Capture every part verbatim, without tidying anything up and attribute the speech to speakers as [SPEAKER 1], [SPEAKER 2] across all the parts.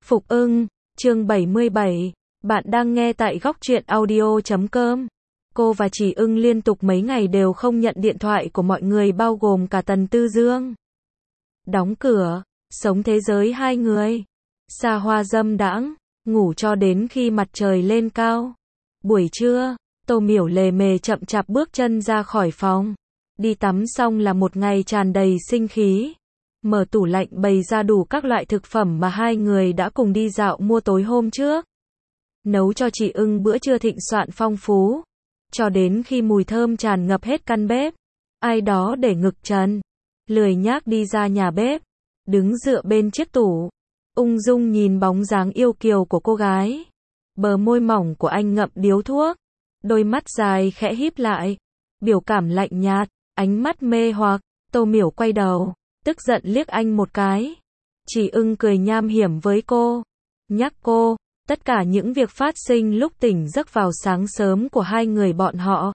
[SPEAKER 1] Phục ưng, chương bảy mươi bảy, bạn đang nghe tại góc truyện audio chấm com. Cô và Chỉ Ưng liên tục mấy ngày đều không nhận điện thoại của mọi người bao gồm cả Tần Tư Dương. Đóng cửa, sống thế giới hai người. Xa hoa dâm đãng, ngủ cho đến khi mặt trời lên cao. Buổi trưa, Tô Miểu lề mề chậm chạp bước chân ra khỏi phòng. Đi tắm xong là một ngày tràn đầy sinh khí. Mở tủ lạnh bày ra đủ các loại thực phẩm mà hai người đã cùng đi dạo mua tối hôm trước. Nấu cho Chỉ Ưng bữa trưa thịnh soạn phong phú. Cho đến khi mùi thơm tràn ngập hết căn bếp. Ai đó để ngực trần. Lười nhác đi ra nhà bếp. Đứng dựa bên chiếc tủ. Ung dung nhìn bóng dáng yêu kiều của cô gái. Bờ môi mỏng của anh ngậm điếu thuốc. Đôi mắt dài khẽ híp lại. Biểu cảm lạnh nhạt, ánh mắt mê hoặc. Tô Miểu quay đầu, tức giận liếc anh một cái. Chỉ Ưng cười nham hiểm với cô. Nhắc cô, tất cả những việc phát sinh lúc tỉnh giấc vào sáng sớm của hai người bọn họ.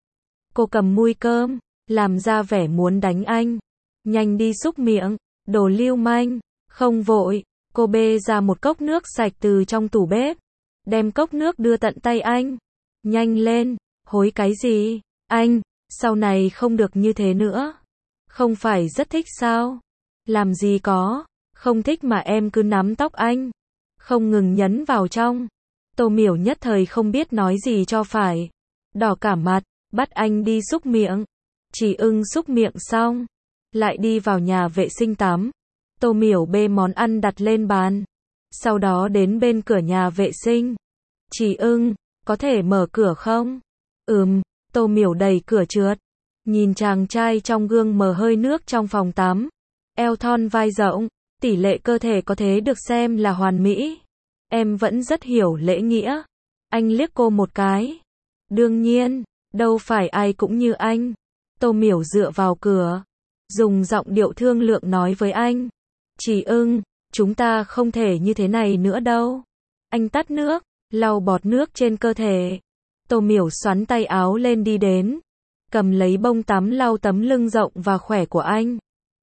[SPEAKER 1] Cô cầm muôi cơm, làm ra vẻ muốn đánh anh. Nhanh đi xúc miệng, đồ lưu manh. Không vội, cô bê ra một cốc nước sạch từ trong tủ bếp. Đem cốc nước đưa tận tay anh. Nhanh lên, hối cái gì? Anh, sau này không được như thế nữa. Không phải rất thích sao? Làm gì có, không thích mà em cứ nắm tóc anh. Không ngừng nhấn vào trong. Tô Miểu nhất thời không biết nói gì cho phải. Đỏ cả mặt, bắt anh đi xúc miệng. Chỉ Ưng xúc miệng xong, lại đi vào nhà vệ sinh tắm. Tô Miểu bê món ăn đặt lên bàn. Sau đó đến bên cửa nhà vệ sinh. Chỉ Ưng, có thể mở cửa không? Ừm, Tô Miểu đẩy cửa trượt. Nhìn chàng trai trong gương mờ hơi nước trong phòng tắm. Eo thon vai rộng, tỷ lệ cơ thể có thể được xem là hoàn mỹ. Em vẫn rất hiểu lễ nghĩa. Anh liếc cô một cái. Đương nhiên, đâu phải ai cũng như anh. Tô Miểu dựa vào cửa. Dùng giọng điệu thương lượng nói với anh. Chỉ Ưng, chúng ta không thể như thế này nữa đâu. Anh tắt nước, lau bọt nước trên cơ thể. Tô Miểu xoắn tay áo lên đi đến. Cầm lấy bông tắm lau tấm lưng rộng và khỏe của anh.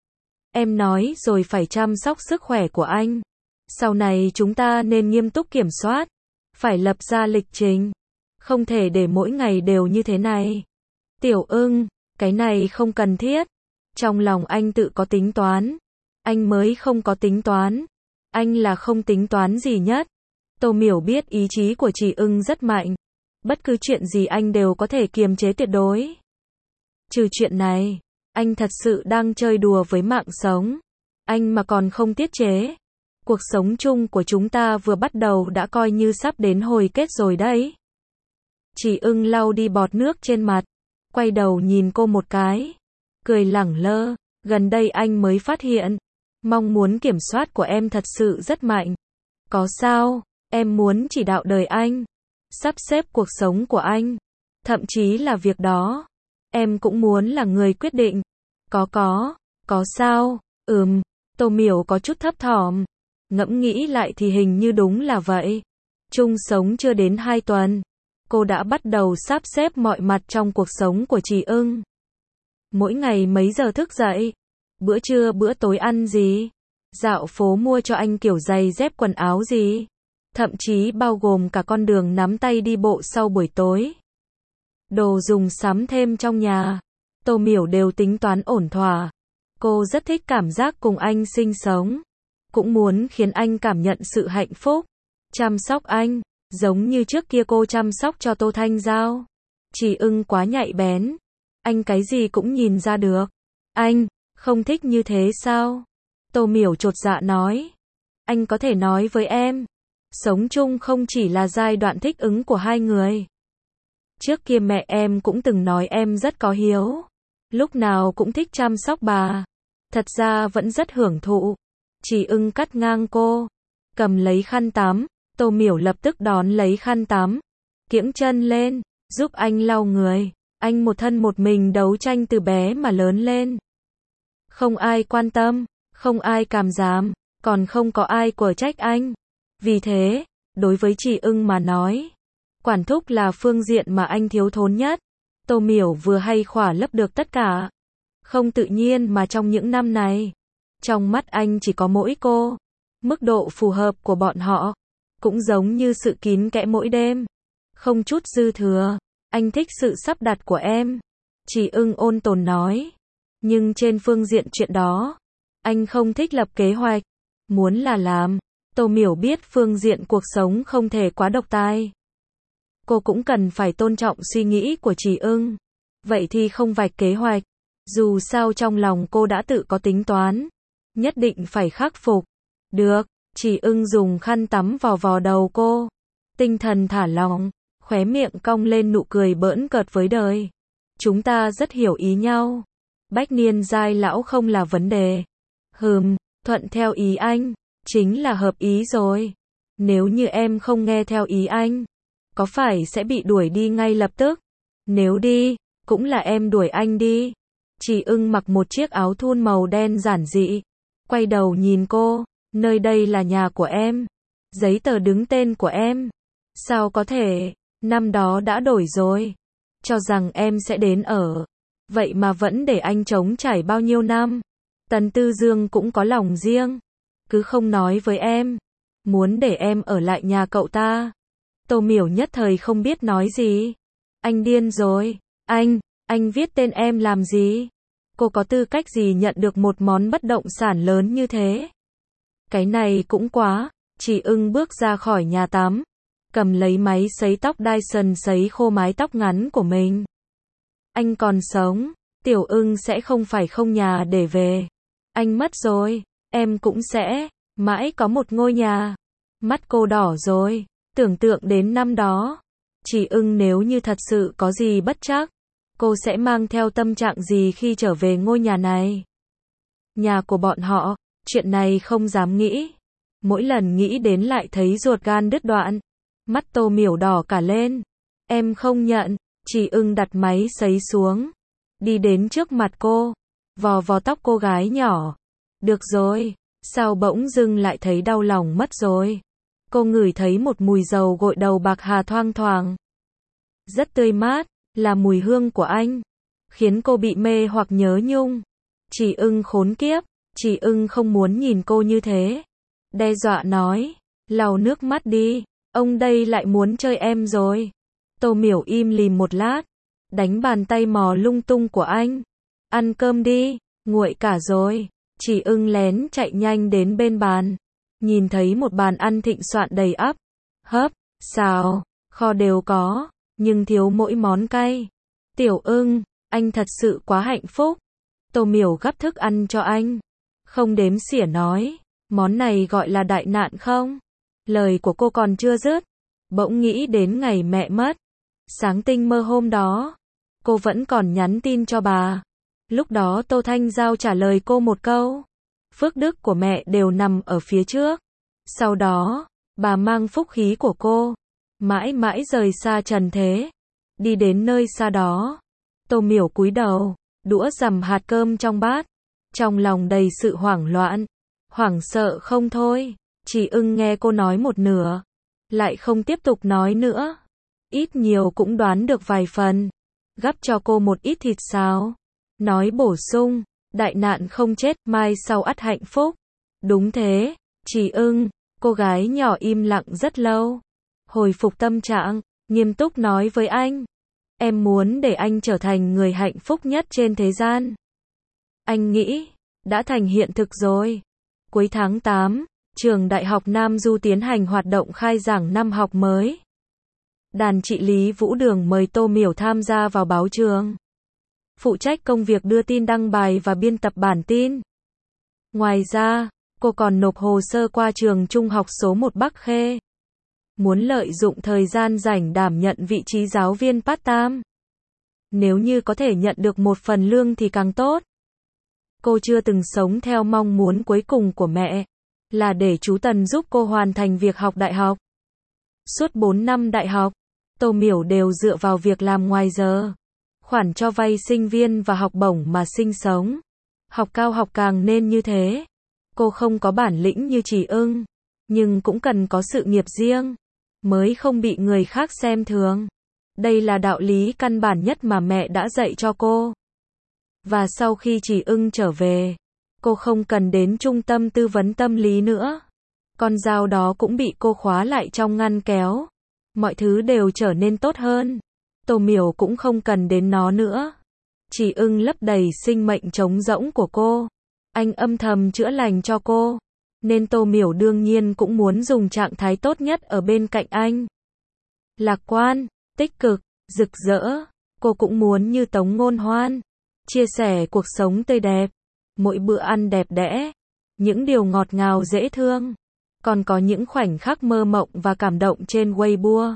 [SPEAKER 1] Em nói rồi phải chăm sóc sức khỏe của anh. Sau này chúng ta nên nghiêm túc kiểm soát. Phải lập ra lịch trình. Không thể để mỗi ngày đều như thế này. Tiểu Ưng, cái này không cần thiết. Trong lòng anh tự có tính toán. Anh mới không có tính toán. Anh là không tính toán gì nhất. Tô Miểu biết ý chí của Chỉ Ưng rất mạnh. Bất cứ chuyện gì anh đều có thể kiềm chế tuyệt đối. Trừ chuyện này, anh thật sự đang chơi đùa với mạng sống. Anh mà còn không tiết chế. Cuộc sống chung của chúng ta vừa bắt đầu đã coi như sắp đến hồi kết rồi đấy. Chỉ Ưng lau đi bọt nước trên mặt. Quay đầu nhìn cô một cái. Cười lẳng lơ. Gần đây anh mới phát hiện. Mong muốn kiểm soát của em thật sự rất mạnh. Có sao, em muốn chỉ đạo đời anh. Sắp xếp cuộc sống của anh. Thậm chí là việc đó. Em cũng muốn là người quyết định. Có có, có sao, ừm, Tô Miểu có chút thấp thỏm. Ngẫm nghĩ lại thì hình như đúng là vậy. Chung sống chưa đến hai tuần. Cô đã bắt đầu sắp xếp mọi mặt trong cuộc sống của Chỉ Ưng. Mỗi ngày mấy giờ thức dậy? Bữa trưa bữa tối ăn gì? Dạo phố mua cho anh kiểu giày dép quần áo gì? Thậm chí bao gồm cả con đường nắm tay đi bộ sau buổi tối. Đồ dùng sắm thêm trong nhà. Tô Miểu đều tính toán ổn thỏa. Cô rất thích cảm giác cùng anh sinh sống. Cũng muốn khiến anh cảm nhận sự hạnh phúc. Chăm sóc anh, giống như trước kia cô chăm sóc cho Tô Thanh Giao. Chỉ Ưng quá nhạy bén. Anh cái gì cũng nhìn ra được. Anh, không thích như thế sao? Tô Miểu chột dạ nói. Anh có thể nói với em. Sống chung không chỉ là giai đoạn thích ứng của hai người. Trước kia mẹ em cũng từng nói em rất có hiếu. Lúc nào cũng thích chăm sóc bà. Thật ra vẫn rất hưởng thụ. Chỉ Ưng cắt ngang cô. Cầm lấy khăn tắm. Tô Miểu lập tức đón lấy khăn tắm. Kiễng chân lên. Giúp anh lau người. Anh một thân một mình đấu tranh từ bé mà lớn lên. Không ai quan tâm. Không ai càm giảm. Còn không có ai quở trách anh. Vì thế, đối với Chỉ Ưng mà nói. Quản thúc là phương diện mà anh thiếu thốn nhất. Tô Miểu vừa hay khỏa lấp được tất cả. Không tự nhiên mà trong những năm này. Trong mắt anh chỉ có mỗi cô. Mức độ phù hợp của bọn họ cũng giống như sự kín kẽ mỗi đêm, không chút dư thừa. Anh thích sự sắp đặt của em, Chỉ Ưng ôn tồn nói. Nhưng trên phương diện chuyện đó, anh không thích lập kế hoạch, muốn là làm. Tô Miểu biết phương diện cuộc sống không thể quá độc tài. Cô cũng cần phải tôn trọng suy nghĩ của Chỉ Ưng. Vậy thì không vạch kế hoạch. Dù sao trong lòng cô đã tự có tính toán. Nhất định phải khắc phục. Được, Chỉ Ưng dùng khăn tắm vò vò đầu cô. Tinh thần thả lỏng, khóe miệng cong lên nụ cười bỡn cợt với đời. Chúng ta rất hiểu ý nhau. Bách niên giai lão không là vấn đề. Hừm, thuận theo ý anh, chính là hợp ý rồi. Nếu như em không nghe theo ý anh, có phải sẽ bị đuổi đi ngay lập tức? Nếu đi, cũng là em đuổi anh đi. Chỉ Ưng mặc một chiếc áo thun màu đen giản dị, quay đầu nhìn cô, nơi đây là nhà của em, giấy tờ đứng tên của em. Sao có thể, năm đó đã đổi rồi, cho rằng em sẽ đến ở, vậy mà vẫn để anh trống trải bao nhiêu năm. Tần Tư Dương cũng có lòng riêng, cứ không nói với em, muốn để em ở lại nhà cậu ta. Tô Miểu nhất thời không biết nói gì. Anh điên rồi, anh, anh viết tên em làm gì? Cô có tư cách gì nhận được một món bất động sản lớn như thế? Cái này cũng quá. Chỉ Ưng bước ra khỏi nhà tắm, cầm lấy máy sấy tóc Dyson sấy khô mái tóc ngắn của mình. Anh còn sống, Tiểu Ưng sẽ không phải không nhà để về. Anh mất rồi, em cũng sẽ mãi có một ngôi nhà. Mắt cô đỏ rồi, tưởng tượng đến năm đó. Chỉ Ưng nếu như thật sự có gì bất trắc, cô sẽ mang theo tâm trạng gì khi trở về ngôi nhà này? Nhà của bọn họ, chuyện này không dám nghĩ. Mỗi lần nghĩ đến lại thấy ruột gan đứt đoạn. Mắt Tô Miểu đỏ cả lên. Em không nhận. Chỉ Ưng đặt máy sấy xuống, đi đến trước mặt cô, vò vò tóc cô gái nhỏ. Được rồi, sao bỗng dưng lại thấy đau lòng mất rồi? Cô ngửi thấy một mùi dầu gội đầu bạc hà thoang thoảng. Rất tươi mát, là mùi hương của anh, khiến cô bị mê hoặc nhớ nhung. Chỉ Ưng khốn kiếp, Chỉ Ưng không muốn nhìn cô như thế. Đe dọa nói, lau nước mắt đi, ông đây lại muốn chơi em rồi. Tô Miểu im lìm một lát, đánh bàn tay mò lung tung của anh. Ăn cơm đi, nguội cả rồi. Chỉ Ưng lén chạy nhanh đến bên bàn, nhìn thấy một bàn ăn thịnh soạn đầy ắp, hấp, xào, kho đều có, nhưng thiếu mỗi món cay. Tiểu Ưng, anh thật sự quá hạnh phúc. Tô Miểu gắp thức ăn cho anh, không đếm xỉa nói, món này gọi là đại nạn không? Lời của cô còn chưa dứt, bỗng nghĩ đến ngày mẹ mất. Sáng tinh mơ hôm đó, cô vẫn còn nhắn tin cho bà. Lúc đó Tô Thanh Giao trả lời cô một câu, phước đức của mẹ đều nằm ở phía trước. Sau đó, bà mang phúc khí của cô, mãi mãi rời xa trần thế, đi đến nơi xa đó. Tô Miểu cúi đầu, đũa dằm hạt cơm trong bát, trong lòng đầy sự hoảng loạn, hoảng sợ không thôi. Chỉ Ưng nghe cô nói một nửa, lại không tiếp tục nói nữa. Ít nhiều cũng đoán được vài phần, gắp cho cô một ít thịt xào, nói bổ sung, đại nạn không chết, mai sau ắt hạnh phúc. Đúng thế, Chỉ Ưng. Cô gái nhỏ im lặng rất lâu, hồi phục tâm trạng, nghiêm túc nói với anh, em muốn để anh trở thành người hạnh phúc nhất trên thế gian. Anh nghĩ, đã thành hiện thực rồi. Cuối tháng tám, trường Đại học Nam Du tiến hành hoạt động khai giảng năm học mới. Đàn chị Lý Vũ Đường mời Tô Miểu tham gia vào báo trường, phụ trách công việc đưa tin đăng bài và biên tập bản tin. Ngoài ra, cô còn nộp hồ sơ qua trường trung học số một Bắc Khê. Muốn lợi dụng thời gian rảnh đảm nhận vị trí giáo viên part-time. Nếu như có thể nhận được một phần lương thì càng tốt. Cô chưa từng sống theo mong muốn cuối cùng của mẹ, là để chú Tần giúp cô hoàn thành việc học đại học. Suốt bốn năm đại học, Tô Miểu đều dựa vào việc làm ngoài giờ, khoản cho vay sinh viên và học bổng mà sinh sống. Học cao học càng nên như thế. Cô không có bản lĩnh như Chỉ Ưng, nhưng cũng cần có sự nghiệp riêng, mới không bị người khác xem thường. Đây là đạo lý căn bản nhất mà mẹ đã dạy cho cô. Và sau khi Chỉ Ưng trở về, cô không cần đến trung tâm tư vấn tâm lý nữa. Con dao đó cũng bị cô khóa lại trong ngăn kéo. Mọi thứ đều trở nên tốt hơn. Tô Miểu cũng không cần đến nó nữa. Chỉ ưng lấp đầy sinh mệnh trống rỗng của cô. Anh âm thầm chữa lành cho cô. Nên Tô Miểu đương nhiên cũng muốn dùng trạng thái tốt nhất ở bên cạnh anh. Lạc quan, tích cực, rực rỡ. Cô cũng muốn như Tống Ngôn Hoan. Chia sẻ cuộc sống tươi đẹp. Mỗi bữa ăn đẹp đẽ. Những điều ngọt ngào dễ thương. Còn có những khoảnh khắc mơ mộng và cảm động trên Weibo.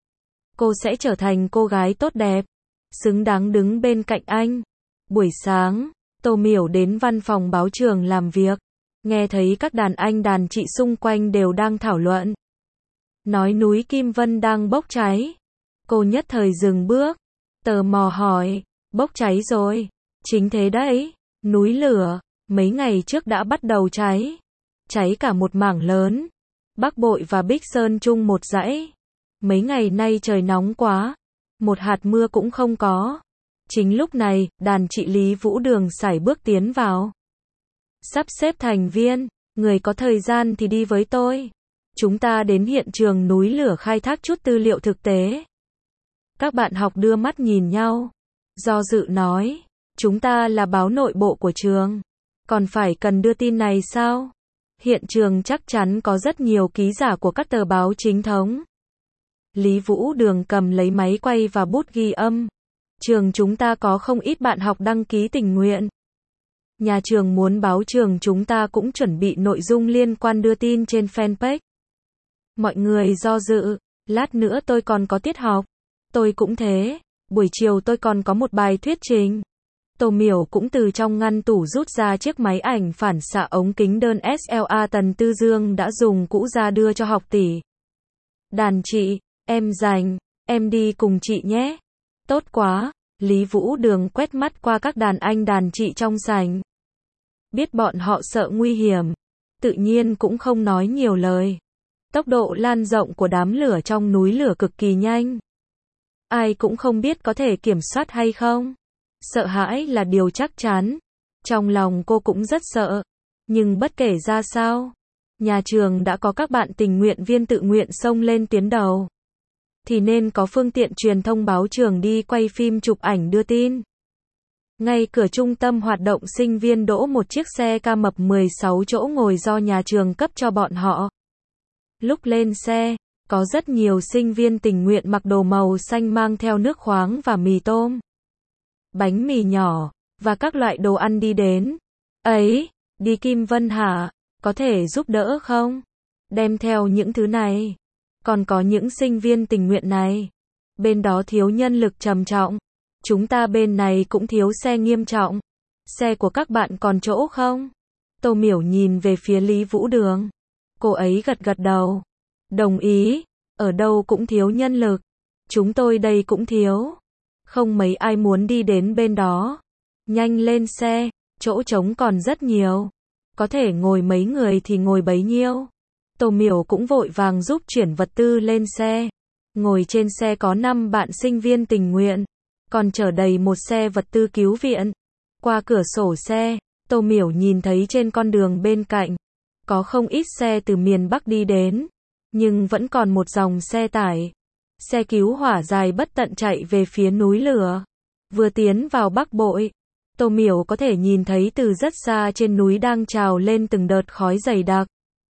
[SPEAKER 1] Cô sẽ trở thành cô gái tốt đẹp. Xứng đáng đứng bên cạnh anh. Buổi sáng, Tô Miểu đến văn phòng báo trường làm việc. Nghe thấy các đàn anh đàn chị xung quanh đều đang thảo luận. Nói núi Kim Vân đang bốc cháy. Cô nhất thời dừng bước. Tò mò hỏi, bốc cháy rồi. Chính thế đấy, núi lửa, mấy ngày trước đã bắt đầu cháy. Cháy cả một mảng lớn. Bắc Bội và Bích Sơn chung một dãy. Mấy ngày nay trời nóng quá. Một hạt mưa cũng không có. Chính lúc này, đàn chị Lý Vũ Đường sải bước tiến vào. Sắp xếp thành viên, người có thời gian thì đi với tôi. Chúng ta đến hiện trường núi lửa khai thác chút tư liệu thực tế. Các bạn học đưa mắt nhìn nhau. Do dự nói, chúng ta là báo nội bộ của trường. Còn phải cần đưa tin này sao? Hiện trường chắc chắn có rất nhiều ký giả của các tờ báo chính thống. Lý Vũ Đường cầm lấy máy quay và bút ghi âm. Trường chúng ta có không ít bạn học đăng ký tình nguyện. Nhà trường muốn báo trường chúng ta cũng chuẩn bị nội dung liên quan đưa tin trên fanpage. Mọi người do dự, lát nữa tôi còn có tiết học. Tôi cũng thế, buổi chiều tôi còn có một bài thuyết trình. Tô Miểu cũng từ trong ngăn tủ rút ra chiếc máy ảnh phản xạ ống kính đơn ét lờ a Tần Tư Dương đã dùng cũ ra đưa cho học tỷ. Đàn chị, em rảnh, em đi cùng chị nhé. Tốt quá, Lý Vũ Đường quét mắt qua các đàn anh đàn chị trong sảnh. Biết bọn họ sợ nguy hiểm, tự nhiên cũng không nói nhiều lời. Tốc độ lan rộng của đám lửa trong núi lửa cực kỳ nhanh. Ai cũng không biết có thể kiểm soát hay không. Sợ hãi là điều chắc chắn. Trong lòng cô cũng rất sợ. Nhưng bất kể ra sao, nhà trường đã có các bạn tình nguyện viên tự nguyện xông lên tuyến đầu. Thì nên có phương tiện truyền thông báo trường đi quay phim chụp ảnh đưa tin. Ngay cửa trung tâm hoạt động sinh viên đỗ một chiếc xe ca mập mười sáu chỗ ngồi do nhà trường cấp cho bọn họ. Lúc lên xe, có rất nhiều sinh viên tình nguyện mặc đồ màu xanh mang theo nước khoáng và mì tôm, bánh mì nhỏ, và các loại đồ ăn đi đến. Ấy, đi Kim Vân hả? Có thể giúp đỡ không? Đem theo những thứ này. Còn có những sinh viên tình nguyện này. Bên đó thiếu nhân lực trầm trọng. Chúng ta bên này cũng thiếu xe nghiêm trọng. Xe của các bạn còn chỗ không? Tô Miểu nhìn về phía Lý Vũ Đường. Cô ấy gật gật đầu. Đồng ý. Ở đâu cũng thiếu nhân lực. Chúng tôi đây cũng thiếu. Không mấy ai muốn đi đến bên đó. Nhanh lên xe. Chỗ trống còn rất nhiều. Có thể ngồi mấy người thì ngồi bấy nhiêu. Tô Miểu cũng vội vàng giúp chuyển vật tư lên xe. Ngồi trên xe có năm bạn sinh viên tình nguyện. Còn chở đầy một xe vật tư cứu viện. Qua cửa sổ xe, Tô Miểu nhìn thấy trên con đường bên cạnh. Có không ít xe từ miền Bắc đi đến. Nhưng vẫn còn một dòng xe tải. Xe cứu hỏa dài bất tận chạy về phía núi lửa. Vừa tiến vào Bắc Bội, Tô Miểu có thể nhìn thấy từ rất xa trên núi đang trào lên từng đợt khói dày đặc.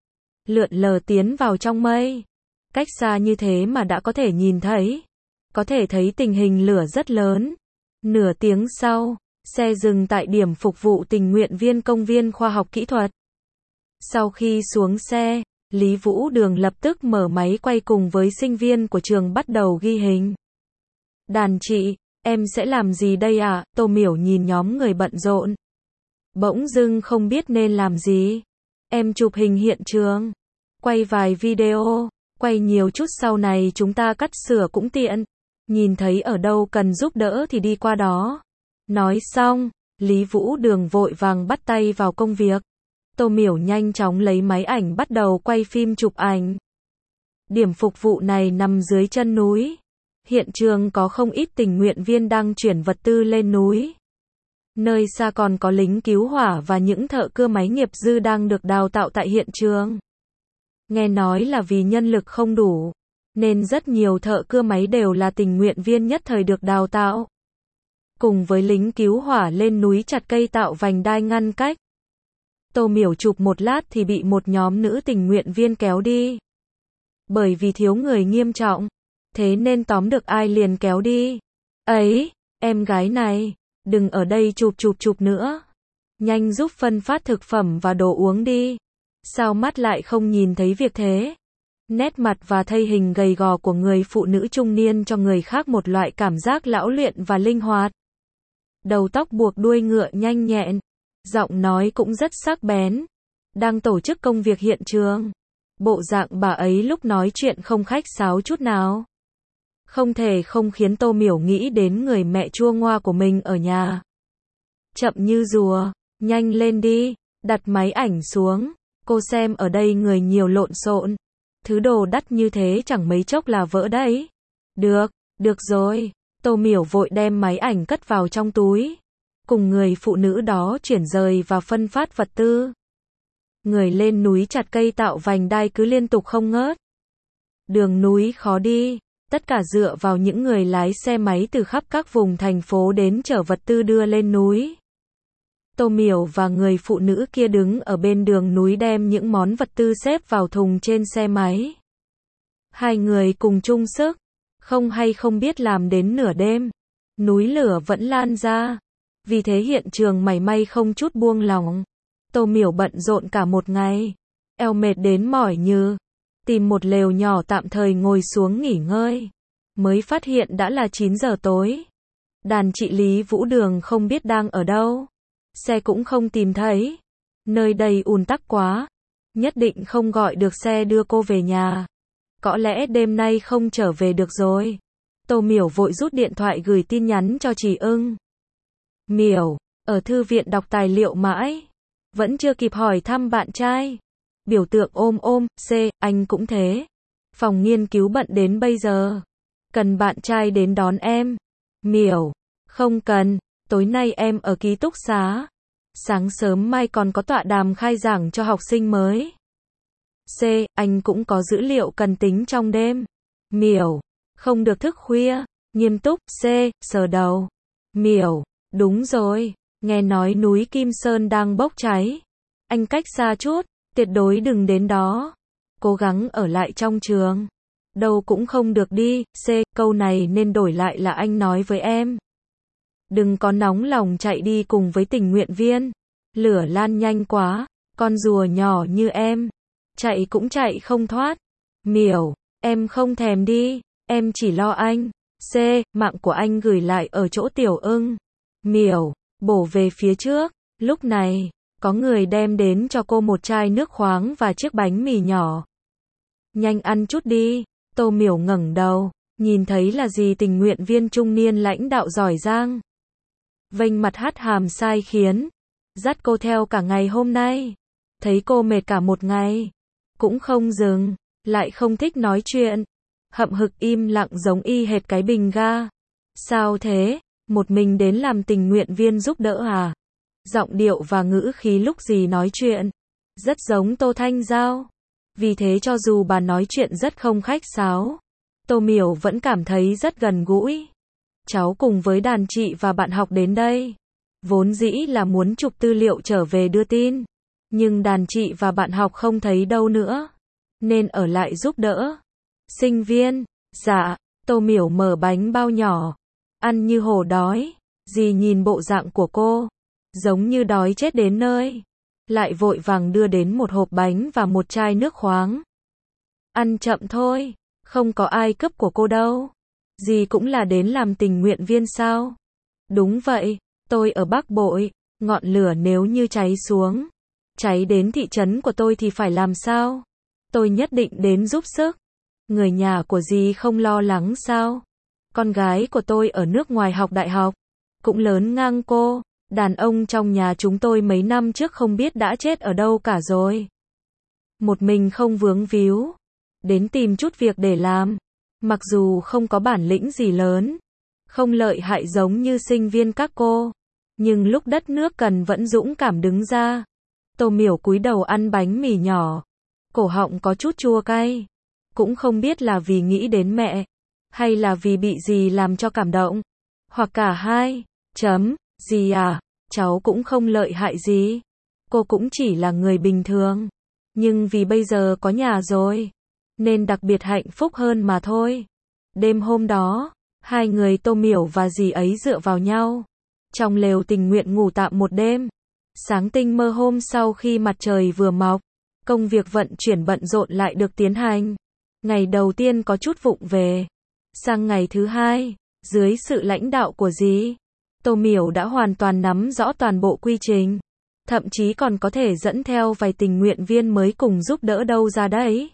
[SPEAKER 1] Lượn lờ tiến vào trong mây. Cách xa như thế mà đã có thể nhìn thấy. Có thể thấy tình hình lửa rất lớn. Nửa tiếng sau, xe dừng tại điểm phục vụ tình nguyện viên công viên khoa học kỹ thuật. Sau khi xuống xe, Lý Vũ Đường lập tức mở máy quay cùng với sinh viên của trường bắt đầu ghi hình. Đàn chị, em sẽ làm gì đây ạ? À? Tô Miểu nhìn nhóm người bận rộn. Bỗng dưng không biết nên làm gì. Em chụp hình hiện trường. Quay vài video. Quay nhiều chút sau này chúng ta cắt sửa cũng tiện. Nhìn thấy ở đâu cần giúp đỡ thì đi qua đó. Nói xong, Lý Vũ Đường vội vàng bắt tay vào công việc. Tô Miểu nhanh chóng lấy máy ảnh bắt đầu quay phim chụp ảnh. Điểm phục vụ này nằm dưới chân núi. Hiện trường có không ít tình nguyện viên đang chuyển vật tư lên núi. Nơi xa còn có lính cứu hỏa và những thợ cưa máy nghiệp dư đang được đào tạo tại hiện trường. Nghe nói là vì nhân lực không đủ, nên rất nhiều thợ cưa máy đều là tình nguyện viên nhất thời được đào tạo. Cùng với lính cứu hỏa lên núi chặt cây tạo vành đai ngăn cách. Tô Miểu chụp một lát thì bị một nhóm nữ tình nguyện viên kéo đi. Bởi vì thiếu người nghiêm trọng, thế nên tóm được ai liền kéo đi. Ấy, em gái này, đừng ở đây chụp chụp chụp nữa. Nhanh giúp phân phát thực phẩm và đồ uống đi. Sao mắt lại không nhìn thấy việc thế? Nét mặt và thây hình gầy gò của người phụ nữ trung niên cho người khác một loại cảm giác lão luyện và linh hoạt. Đầu tóc buộc đuôi ngựa nhanh nhẹn, giọng nói cũng rất sắc bén. Đang tổ chức công việc hiện trường. Bộ dạng bà ấy lúc nói chuyện không khách sáo chút nào. Không thể không khiến Tô Miểu nghĩ đến người mẹ chua ngoa của mình ở nhà. Chậm như rùa, nhanh lên đi, đặt máy ảnh xuống. Cô xem ở đây người nhiều lộn xộn. Thứ đồ đắt như thế chẳng mấy chốc là vỡ đấy. Được, được rồi. Tô Miểu vội đem máy ảnh cất vào trong túi. Cùng người phụ nữ đó chuyển rời và phân phát vật tư. Người lên núi chặt cây tạo vành đai cứ liên tục không ngớt. Đường núi khó đi, tất cả dựa vào những người lái xe máy từ khắp các vùng thành phố đến chở vật tư đưa lên núi. Tô Miểu và người phụ nữ kia đứng ở bên đường núi đem những món vật tư xếp vào thùng trên xe máy. Hai người cùng chung sức, không hay không biết làm đến nửa đêm. Núi lửa vẫn lan ra, vì thế hiện trường mảy may không chút buông lỏng. Tô Miểu bận rộn cả một ngày, eo mệt đến mỏi như, tìm một lều nhỏ tạm thời ngồi xuống nghỉ ngơi. Mới phát hiện đã là chín giờ tối. Đàn chị Lý Vũ Đường không biết đang ở đâu. Xe cũng không tìm thấy. Nơi đây ùn tắc quá. Nhất định không gọi được xe đưa cô về nhà. Có lẽ đêm nay không trở về được rồi. Tô Miểu vội rút điện thoại gửi tin nhắn cho chị Ưng. Miểu, ở thư viện đọc tài liệu mãi. Vẫn chưa kịp hỏi thăm bạn trai. Biểu tượng ôm ôm, C, anh cũng thế. Phòng nghiên cứu bận đến bây giờ. Cần bạn trai đến đón em. Miểu, không cần, tối nay em ở ký túc xá. Sáng sớm mai còn có tọa đàm khai giảng cho học sinh mới. C, anh cũng có dữ liệu cần tính trong đêm. Miểu, không được thức khuya. Nghiêm túc, C, sờ đầu. Miểu, đúng rồi, nghe nói núi Kim Sơn đang bốc cháy. Anh cách xa chút, tuyệt đối đừng đến đó. Cố gắng ở lại trong trường. Đâu cũng không được đi. C, câu này nên đổi lại là anh nói với em. Đừng có nóng lòng chạy đi cùng với tình nguyện viên. Lửa lan nhanh quá, con rùa nhỏ như em. Chạy cũng chạy không thoát. Miểu, em không thèm đi, em chỉ lo anh. C, mạng của anh gửi lại ở chỗ Tiểu Ưng. Miểu, bổ về phía trước. Lúc này, có người đem đến cho cô một chai nước khoáng và chiếc bánh mì nhỏ. Nhanh ăn chút đi. Tô Miểu ngẩng đầu, nhìn thấy là gì tình nguyện viên trung niên lãnh đạo giỏi giang. Vênh mặt hắt hàm sai khiến. Dắt cô theo cả ngày hôm nay. Thấy cô mệt cả một ngày. Cũng không dừng, lại không thích nói chuyện. Hậm hực im lặng giống y hệt cái bình ga. Sao thế? Một mình đến làm tình nguyện viên giúp đỡ à? Giọng điệu và ngữ khí lúc gì nói chuyện. Rất giống Tô Thanh Giao. Vì thế cho dù bà nói chuyện rất không khách sáo, Tô Miểu vẫn cảm thấy rất gần gũi. Cháu cùng với đàn chị và bạn học đến đây. Vốn dĩ là muốn chụp tư liệu trở về đưa tin. Nhưng đàn chị và bạn học không thấy đâu nữa. Nên ở lại giúp đỡ. Sinh viên, dạ, Tô Miểu mở bánh bao nhỏ. Ăn như hổ đói. Dì nhìn bộ dạng của cô. Giống như đói chết đến nơi. Lại vội vàng đưa đến một hộp bánh và một chai nước khoáng. Ăn chậm thôi. Không có ai cướp của cô đâu. Dì cũng là đến làm tình nguyện viên sao? Đúng vậy, tôi ở Bắc Bội. Ngọn lửa nếu như cháy xuống, cháy đến thị trấn của tôi thì phải làm sao? Tôi nhất định đến giúp sức. Người nhà của dì không lo lắng sao? Con gái của tôi ở nước ngoài học đại học. Cũng lớn ngang cô. Đàn ông trong nhà chúng tôi mấy năm trước không biết đã chết ở đâu cả rồi. Một mình không vướng víu. Đến tìm chút việc để làm. Mặc dù không có bản lĩnh gì lớn. Không lợi hại giống như sinh viên các cô. Nhưng lúc đất nước cần vẫn dũng cảm đứng ra. Tô Miểu cúi đầu ăn bánh mì nhỏ. cổ họng có chút chua cay. Cũng không biết là vì nghĩ đến mẹ, hay là vì bị gì làm cho cảm động, hoặc cả hai. Chấm, gì à, cháu cũng không lợi hại gì. Cô cũng chỉ là người bình thường. Nhưng vì bây giờ có nhà rồi, nên đặc biệt hạnh phúc hơn mà thôi. Đêm hôm đó, hai người Tô Miểu và dì ấy dựa vào nhau. Trong lều tình nguyện ngủ tạm một đêm. Sáng tinh mơ hôm sau khi mặt trời vừa mọc, công việc vận chuyển bận rộn lại được tiến hành. Ngày đầu tiên có chút vụng về. Sang ngày thứ hai, dưới sự lãnh đạo của dì, Tô Miểu đã hoàn toàn nắm rõ toàn bộ quy trình. Thậm chí còn có thể dẫn theo vài tình nguyện viên mới cùng giúp đỡ đâu ra đấy.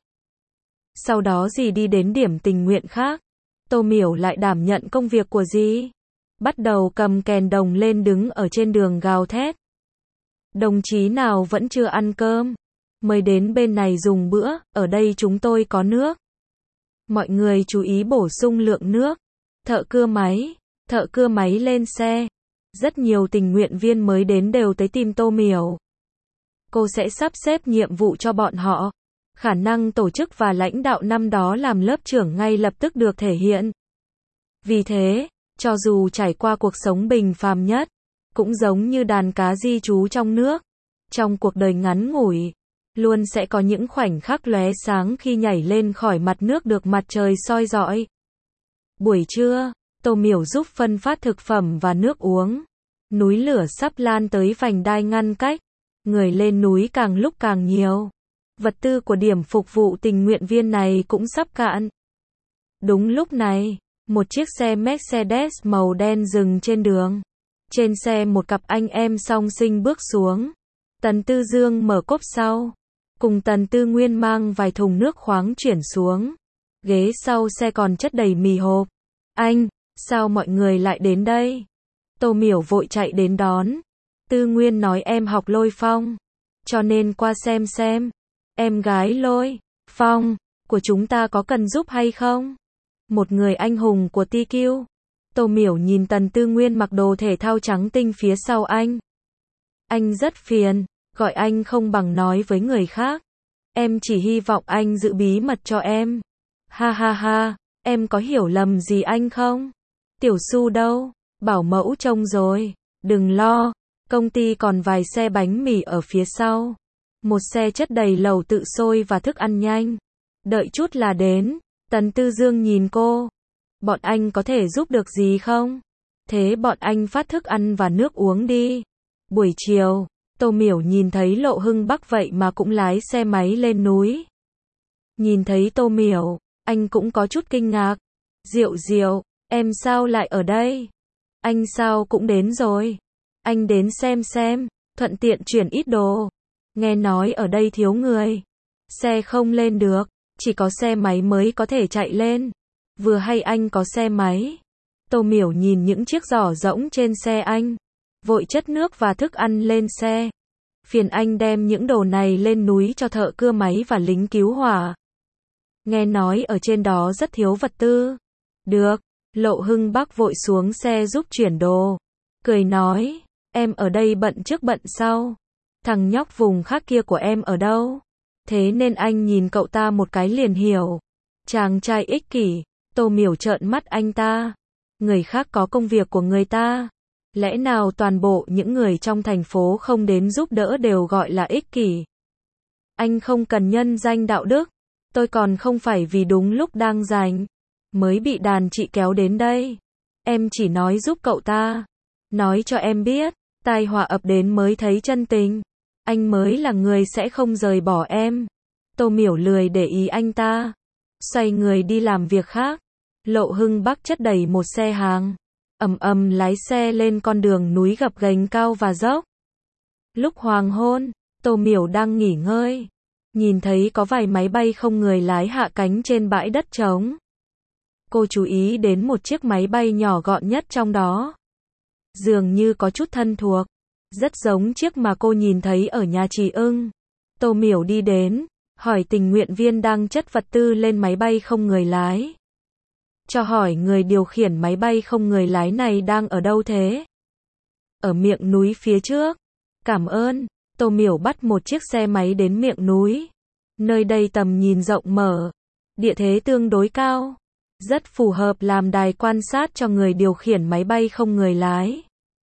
[SPEAKER 1] Sau đó dì đi đến điểm tình nguyện khác. Tô Miểu lại đảm nhận công việc của dì. Bắt đầu cầm kèn đồng lên đứng ở trên đường gào thét. Đồng chí nào vẫn chưa ăn cơm? Mời đến bên này dùng bữa, ở đây chúng tôi có nước. Mọi người chú ý bổ sung lượng nước. Thợ cưa máy, thợ cưa máy lên xe. Rất nhiều tình nguyện viên mới đến đều tới tìm Tô Miểu. Cô sẽ sắp xếp nhiệm vụ cho bọn họ. Khả năng tổ chức và lãnh đạo năm đó làm lớp trưởng ngay lập tức được thể hiện. Vì thế, cho dù trải qua cuộc sống bình phàm nhất, cũng giống như đàn cá di trú trong nước. Trong cuộc đời ngắn ngủi, luôn sẽ có những khoảnh khắc lóe sáng khi nhảy lên khỏi mặt nước được mặt trời soi rọi. Buổi trưa, Tô Miểu giúp phân phát thực phẩm và nước uống. Núi lửa sắp lan tới vành đai ngăn cách. Người lên núi càng lúc càng nhiều. Vật tư của điểm phục vụ tình nguyện viên này cũng sắp cạn. Đúng lúc này, một chiếc xe Mercedes màu đen dừng trên đường. Trên xe một cặp anh em song sinh bước xuống. Tần Tư Dương mở cốp sau. Cùng Tần Tư Nguyên mang vài thùng nước khoáng chuyển xuống. Ghế sau xe còn chất đầy mì hộp. Anh, sao mọi người lại đến đây? Tô Miểu vội chạy đến đón. Tư Nguyên nói em học Lôi Phong, cho nên qua xem xem. Em gái Lôi Phong của chúng ta có cần giúp hay không? Một người anh hùng của tê quy. Tô Miểu nhìn Tần Tư Nguyên mặc đồ thể thao trắng tinh phía sau anh. Anh rất phiền, gọi anh không bằng nói với người khác. Em chỉ hy vọng anh giữ bí mật cho em. Ha ha ha, em có hiểu lầm gì anh không? Tiểu Su đâu? Bảo mẫu trông rồi. Đừng lo, công ty còn vài xe bánh mì ở phía sau. Một xe chất đầy lẩu tự sôi và thức ăn nhanh. Đợi chút là đến. Tần Tư Dương nhìn cô. Bọn anh có thể giúp được gì không? Thế bọn anh phát thức ăn và nước uống đi. Buổi chiều, Tô Miểu nhìn thấy Lộ Hưng Bắc vậy mà cũng lái xe máy lên núi. Nhìn thấy Tô Miểu, anh cũng có chút kinh ngạc. Diệu Diệu, em sao lại ở đây? Anh sao cũng đến rồi. Anh đến xem xem, thuận tiện chuyển ít đồ. Nghe nói ở đây thiếu người. Xe không lên được, chỉ có xe máy mới có thể chạy lên. Vừa hay anh có xe máy. Tô Miểu nhìn những chiếc giỏ rỗng trên xe anh. Vội chất nước và thức ăn lên xe. Phiền anh đem những đồ này lên núi cho thợ cưa máy và lính cứu hỏa. Nghe nói ở trên đó rất thiếu vật tư. Được, Lộ Hưng Bắc vội xuống xe giúp chuyển đồ. Cười nói, em ở đây bận trước bận sau. Thằng nhóc vùng khác kia của em ở đâu? Thế nên anh nhìn cậu ta một cái liền hiểu. Chàng trai ích kỷ. Tô Miểu trợn mắt anh ta. Người khác có công việc của người ta. Lẽ nào toàn bộ những người trong thành phố không đến giúp đỡ đều gọi là ích kỷ? Anh không cần nhân danh đạo đức. Tôi còn không phải vì đúng lúc đang rảnh mới bị đàn chị kéo đến đây. Em chỉ nói giúp cậu ta. Nói cho em biết, tai họa ập đến mới thấy chân tình. Anh mới là người sẽ không rời bỏ em. Tô Miểu lười để ý anh ta. Xoay người đi làm việc khác. Lộ Hưng Bắc chất đầy một xe hàng. Ầm ầm lái xe lên con đường núi gập ghềnh cao và dốc. Lúc hoàng hôn, Tô Miểu đang nghỉ ngơi. Nhìn thấy có vài máy bay không người lái hạ cánh trên bãi đất trống. Cô chú ý đến một chiếc máy bay nhỏ gọn nhất trong đó. Dường như có chút thân thuộc. Rất giống chiếc mà cô nhìn thấy ở nhà chị Ưng. Tô Miểu đi đến, hỏi tình nguyện viên đang chất vật tư lên máy bay không người lái. Cho hỏi người điều khiển máy bay không người lái này đang ở đâu thế? Ở miệng núi phía trước. Cảm ơn. Tô Miểu bắt một chiếc xe máy đến miệng núi. Nơi đây tầm nhìn rộng mở, địa thế tương đối cao, rất phù hợp làm đài quan sát cho người điều khiển máy bay không người lái.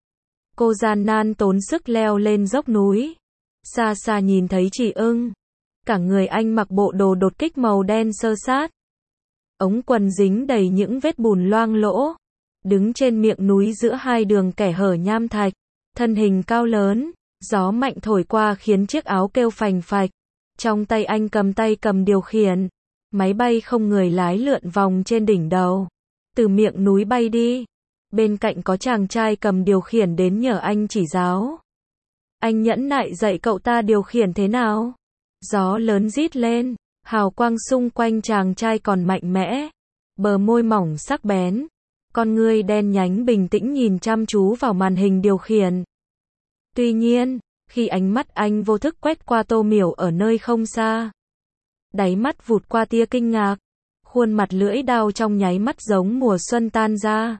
[SPEAKER 1] Cô gian nan tốn sức leo lên dốc núi. Xa xa nhìn thấy chị Ưng. Cả người anh mặc bộ đồ đột kích màu đen xơ sát. Ống quần dính đầy những vết bùn loang lỗ. Đứng trên miệng núi giữa hai đường kẻ hở nham thạch. Thân hình cao lớn, gió mạnh thổi qua khiến chiếc áo kêu phành phạch. Trong tay anh cầm tay cầm điều khiển. Máy bay không người lái lượn vòng trên đỉnh đầu. Từ miệng núi bay đi. Bên cạnh có chàng trai cầm điều khiển đến nhờ anh chỉ giáo. Anh nhẫn nại dạy cậu ta điều khiển thế nào. Gió lớn rít lên, hào quang xung quanh chàng trai còn mạnh mẽ. Bờ môi mỏng sắc bén, con ngươi đen nhánh bình tĩnh nhìn chăm chú vào màn hình điều khiển. Tuy nhiên, khi ánh mắt anh vô thức quét qua Tô Miểu ở nơi không xa, đáy mắt vụt qua tia kinh ngạc, khuôn mặt lưỡi dao trong nháy mắt giống mùa xuân tan ra.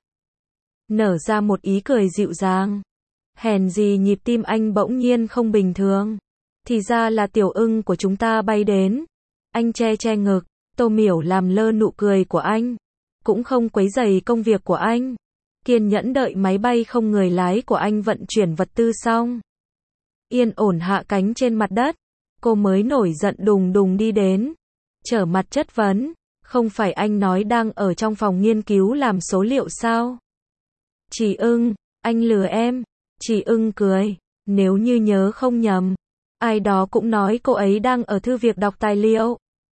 [SPEAKER 1] Nở ra một ý cười dịu dàng. Hèn gì nhịp tim anh bỗng nhiên không bình thường. Thì ra là Tiểu Ưng của chúng ta bay đến. Anh che che ngực, Tô Miểu làm lơ nụ cười của anh. Cũng không quấy rầy công việc của anh. Kiên nhẫn đợi máy bay không người lái của anh vận chuyển vật tư xong. Yên ổn hạ cánh trên mặt đất. Cô mới nổi giận đùng đùng đi đến. Trở mặt chất vấn. Không phải anh nói đang ở trong phòng nghiên cứu làm số liệu sao? Chị Ưng, anh lừa em. Chị Ưng cười. Nếu như nhớ không nhầm, ai đó cũng nói cô ấy đang ở thư viện đọc tài liệu.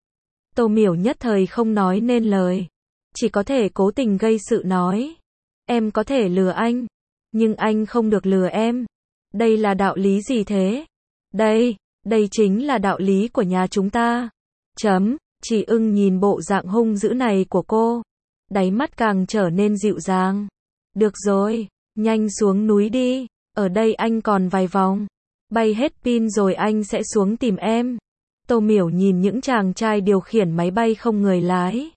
[SPEAKER 1] Tô Miểu nhất thời không nói nên lời. Chỉ có thể cố tình gây sự nói. Em có thể lừa anh, nhưng anh không được lừa em. Đây là đạo lý gì thế? Đây, đây chính là đạo lý của nhà chúng ta. Chấm, chị Ưng nhìn bộ dạng hung dữ này của cô. Đáy mắt càng trở nên dịu dàng. Được rồi, nhanh xuống núi đi. Ở đây anh còn vài vòng. Bay hết pin rồi anh sẽ xuống tìm em. Tô Miểu nhìn những chàng trai điều khiển máy bay không người lái.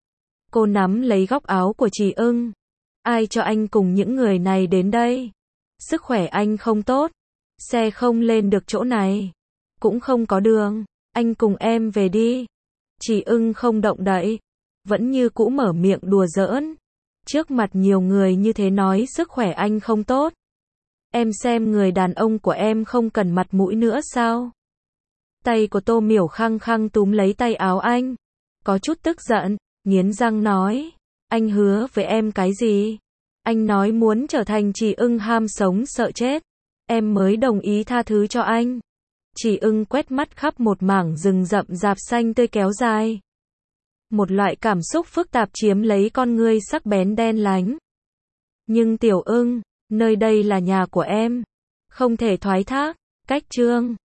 [SPEAKER 1] Cô nắm lấy góc áo của chị Ưng. Ai cho anh cùng những người này đến đây? Sức khỏe anh không tốt. Xe không lên được chỗ này. Cũng không có đường. Anh cùng em về đi. Chị Ưng không động đậy. Vẫn như cũ mở miệng đùa giỡn. Trước mặt nhiều người như thế nói sức khỏe anh không tốt. Em xem người đàn ông của em không cần mặt mũi nữa sao? Tay của Tô Miểu khăng khăng túm lấy tay áo anh. Có chút tức giận, nghiến răng nói. Anh hứa với em cái gì? Anh nói muốn trở thành chị Ưng ham sống sợ chết. Em mới đồng ý tha thứ cho anh. Chị Ưng quét mắt khắp một mảng rừng rậm rạp xanh tươi kéo dài. Một loại cảm xúc phức tạp chiếm lấy con ngươi sắc bén đen lánh. Nhưng Tiểu Ưng, nơi đây là nhà của em. Không thể thoái thác. Cách chương